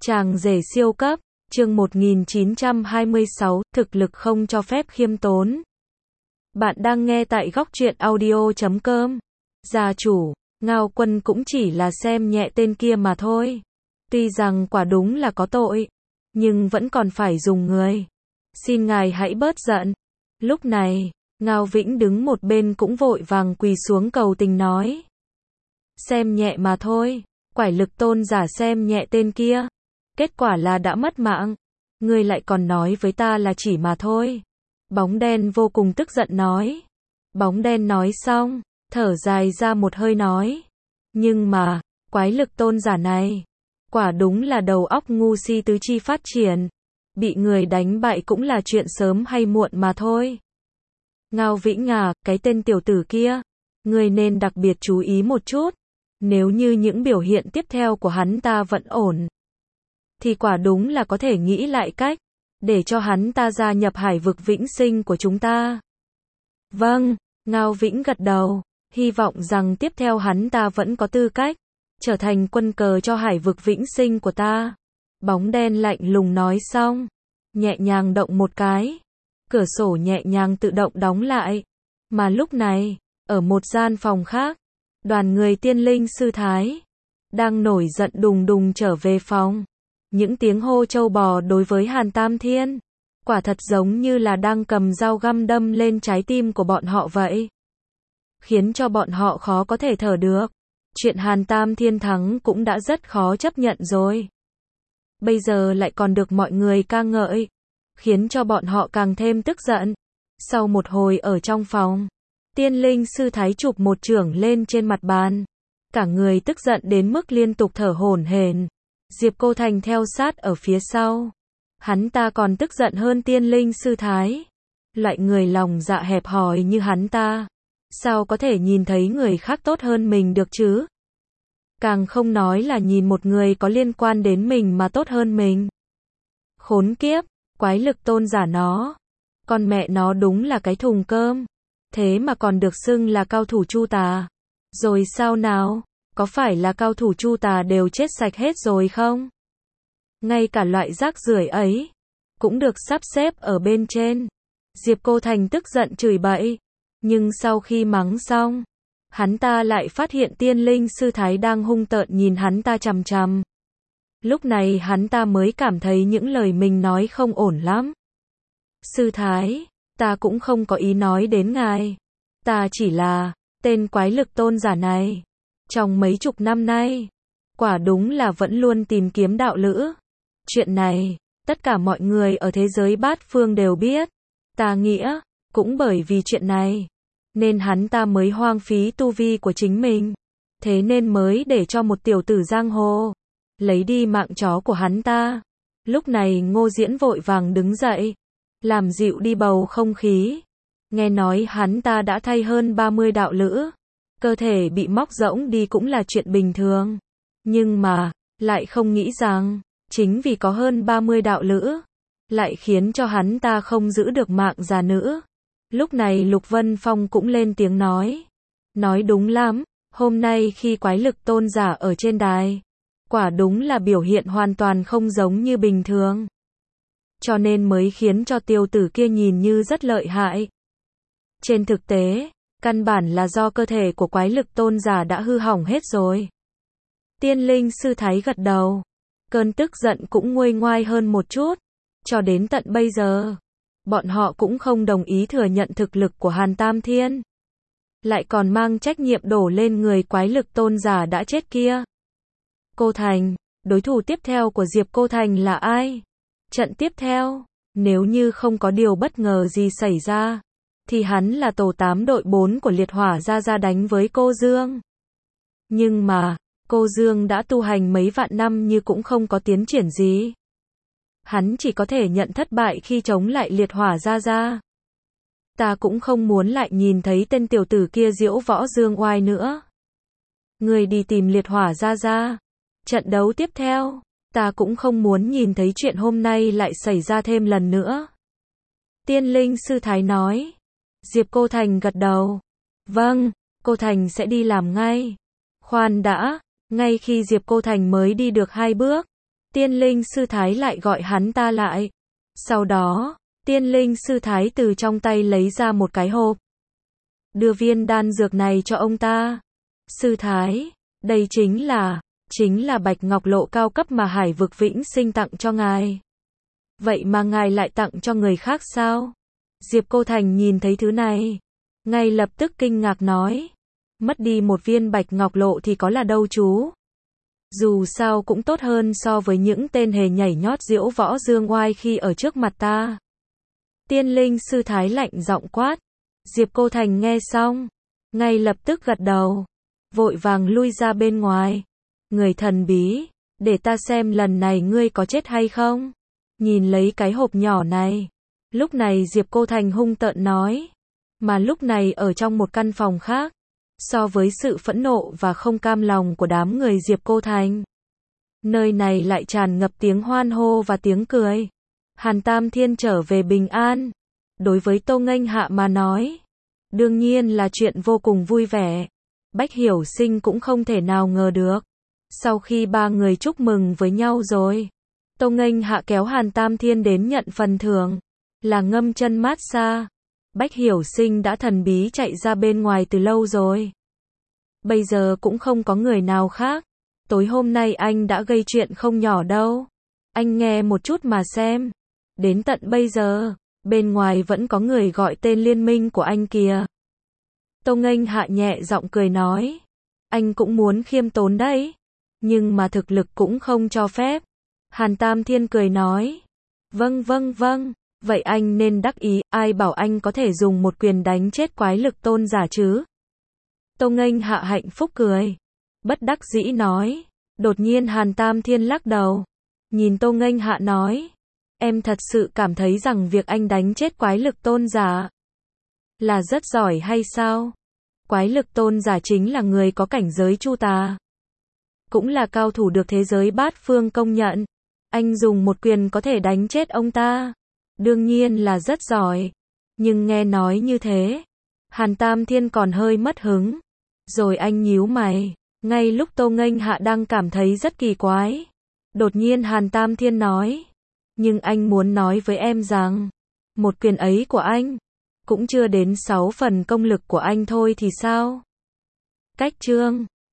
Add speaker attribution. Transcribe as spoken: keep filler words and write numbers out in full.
Speaker 1: Chàng rể siêu cấp, chương một nghìn chín trăm hai mươi sáu, thực lực không cho phép khiêm tốn. Bạn đang nghe tại góc truyện audio chấm com. Gia chủ, Ngao Quân cũng chỉ là xem nhẹ tên kia mà thôi. Tuy rằng quả đúng là có tội, nhưng vẫn còn phải dùng người. Xin ngài hãy bớt giận. Lúc này, Ngao Vĩnh đứng một bên cũng vội vàng quỳ xuống cầu tình nói. Xem nhẹ mà thôi, quải lực tôn giả xem nhẹ tên kia. Kết quả là đã mất mạng. Ngươi lại còn nói với ta là chỉ mà thôi. Bóng đen vô cùng tức giận nói. Bóng đen nói xong, thở dài ra một hơi nói. Nhưng mà, quái lực tôn giả này, quả đúng là đầu óc ngu si tứ chi phát triển. Bị người đánh bại cũng là chuyện sớm hay muộn mà thôi. Ngao Vĩnh à, cái tên tiểu tử kia, ngươi nên đặc biệt chú ý một chút. Nếu như những biểu hiện tiếp theo của hắn ta vẫn ổn, thì quả đúng là có thể nghĩ lại cách, để cho hắn ta gia nhập hải vực vĩnh sinh của chúng ta. Vâng, Ngao Vĩnh gật đầu, hy vọng rằng tiếp theo hắn ta vẫn có tư cách, trở thành quân cờ cho hải vực vĩnh sinh của ta. Bóng đen lạnh lùng nói xong, nhẹ nhàng động một cái, cửa sổ nhẹ nhàng tự động đóng lại. Mà lúc này, ở một gian phòng khác, đoàn người tiên linh sư thái, đang nổi giận đùng đùng trở về phòng. Những tiếng hô trâu bò đối với Hàn Tam Thiên, quả thật giống như là đang cầm dao găm đâm lên trái tim của bọn họ vậy. Khiến cho bọn họ khó có thể thở được. Chuyện Hàn Tam Thiên thắng cũng đã rất khó chấp nhận rồi. Bây giờ lại còn được mọi người ca ngợi, khiến cho bọn họ càng thêm tức giận. Sau một hồi ở trong phòng, tiên linh sư thái chụp một chưởng lên trên mặt bàn. Cả người tức giận đến mức liên tục thở hổn hển. Diệp Cô Thành theo sát ở phía sau. Hắn ta còn tức giận hơn tiên linh sư thái. Loại người lòng dạ hẹp hòi như hắn ta, sao có thể nhìn thấy người khác tốt hơn mình được chứ? Càng không nói là nhìn một người có liên quan đến mình mà tốt hơn mình. Khốn kiếp, quái lực tôn giả nó. Con mẹ nó đúng là cái thùng cơm. Thế mà còn được xưng là cao thủ Chu Tà. Rồi sao nào? Có phải là cao thủ Chu Tà đều chết sạch hết rồi không? Ngay cả loại rác rưởi ấy cũng được sắp xếp ở bên trên. Diệp Cô Thành tức giận chửi bậy, nhưng sau khi mắng xong, hắn ta lại phát hiện tiên linh sư thái đang hung tợn nhìn hắn ta chằm chằm. Lúc này hắn ta mới cảm thấy những lời mình nói không ổn lắm. Sư thái, ta cũng không có ý nói đến ngài. Ta chỉ là, tên quái lực tôn giả này, trong mấy chục năm nay, quả đúng là vẫn luôn tìm kiếm đạo lữ. Chuyện này, tất cả mọi người ở thế giới bát phương đều biết. Ta nghĩa, cũng bởi vì chuyện này, nên hắn ta mới hoang phí tu vi của chính mình. Thế nên mới để cho một tiểu tử giang hồ lấy đi mạng chó của hắn ta. Lúc này Ngô Diễn vội vàng đứng dậy, làm dịu đi bầu không khí. Nghe nói hắn ta đã thay hơn ba mươi đạo lữ. Cơ thể bị móc rỗng đi cũng là chuyện bình thường. Nhưng mà, lại không nghĩ rằng, chính vì có hơn ba mươi đạo lữ, lại khiến cho hắn ta không giữ được mạng già nữ. Lúc này Lục Vân Phong cũng lên tiếng nói. Nói đúng lắm, hôm nay khi quái lực tôn giả ở trên đài, quả đúng là biểu hiện hoàn toàn không giống như bình thường. Cho nên mới khiến cho tiêu tử kia nhìn như rất lợi hại. Trên thực tế, căn bản là do cơ thể của quái lực tôn giả đã hư hỏng hết rồi. Tiên linh sư thái gật đầu. Cơn tức giận cũng nguôi ngoai hơn một chút. Cho đến tận bây giờ, bọn họ cũng không đồng ý thừa nhận thực lực của Hàn Tam Thiên. Lại còn mang trách nhiệm đổ lên người quái lực tôn giả đã chết kia. Cô Thành, đối thủ tiếp theo của Diệp Cô Thành là ai? Trận tiếp theo, nếu như không có điều bất ngờ gì xảy ra, thì hắn là tổ tám đội bốn của liệt hỏa ra ra đánh với cô Dương. Nhưng mà, cô Dương đã tu hành mấy vạn năm như cũng không có tiến triển gì. Hắn chỉ có thể nhận thất bại khi chống lại liệt hỏa ra ra. Ta cũng không muốn lại nhìn thấy tên tiểu tử kia diễu võ dương oai nữa. Người đi tìm liệt hỏa ra ra. Trận đấu tiếp theo, ta cũng không muốn nhìn thấy chuyện hôm nay lại xảy ra thêm lần nữa. Tiên linh sư thái nói. Diệp Cô Thành gật đầu. Vâng, cô Thành sẽ đi làm ngay. Khoan đã, ngay khi Diệp Cô Thành mới đi được hai bước, Tiên linh sư thái lại gọi hắn ta lại. Sau đó, tiên linh sư thái từ trong tay lấy ra một cái hộp. Đưa viên đan dược này cho ông ta. Sư thái, đây chính là, chính là bạch ngọc lộ cao cấp mà Hải vực Vĩnh Sinh tặng cho ngài. Vậy mà ngài lại tặng cho người khác sao? Diệp Cô Thành nhìn thấy thứ này, ngay lập tức kinh ngạc nói. Mất đi một viên bạch ngọc lộ thì có là đâu chú. Dù sao cũng tốt hơn so với những tên hề nhảy nhót diễu võ dương oai khi ở trước mặt ta. Tiên linh sư thái lạnh giọng quát. Diệp Cô Thành nghe xong, ngay lập tức gật đầu, vội vàng lui ra bên ngoài. Người thần bí, để ta xem lần này ngươi có chết hay không. Nhìn lấy cái hộp nhỏ này, lúc này Diệp Cô Thành hung tợn nói. Mà lúc này ở trong một căn phòng khác, so với sự phẫn nộ và không cam lòng của đám người Diệp Cô Thành, nơi này lại tràn ngập tiếng hoan hô và tiếng cười. Hàn Tam Thiên trở về bình an. Đối với Tô Nghênh Hạ mà nói, đương nhiên là chuyện vô cùng vui vẻ. Bách Hiểu Sinh cũng không thể nào ngờ được. Sau khi ba người chúc mừng với nhau rồi, Tô Nghênh Hạ kéo Hàn Tam Thiên đến nhận phần thưởng, là ngâm chân mát xa. Bách Hiểu Sinh đã thần bí chạy ra bên ngoài từ lâu rồi. Bây giờ cũng không có người nào khác. Tối hôm nay anh đã gây chuyện không nhỏ đâu. Anh nghe một chút mà xem. Đến tận bây giờ, bên ngoài vẫn có người gọi tên liên minh của anh kìa. Tô Nghênh Hạ nhẹ giọng cười nói. Anh cũng muốn khiêm tốn đấy, nhưng mà thực lực cũng không cho phép. Hàn Tam Thiên cười nói. Vâng vâng vâng, vậy anh nên đắc ý, ai bảo anh có thể dùng một quyền đánh chết quái lực tôn giả chứ. Tô Nghênh Hạ hạnh phúc cười, bất đắc dĩ nói. Đột nhiên Hàn Tam Thiên lắc đầu, nhìn Tô Nghênh Hạ nói. Em thật sự cảm thấy rằng việc anh đánh chết quái lực tôn giả là rất giỏi hay sao? Quái lực tôn giả chính là người có cảnh giới chu tà, cũng là cao thủ được thế giới bát phương công nhận. Anh dùng một quyền có thể đánh chết ông ta, đương nhiên là rất giỏi. Nhưng nghe nói như thế, Hàn Tam Thiên còn hơi mất hứng. Rồi anh nhíu mày, ngay lúc Tô Nghênh Hạ đang cảm thấy rất kỳ quái, đột nhiên Hàn Tam Thiên nói. Nhưng anh muốn nói với em rằng, một quyền ấy của anh cũng chưa đến sáu phần công lực của anh thôi thì sao? Cách chương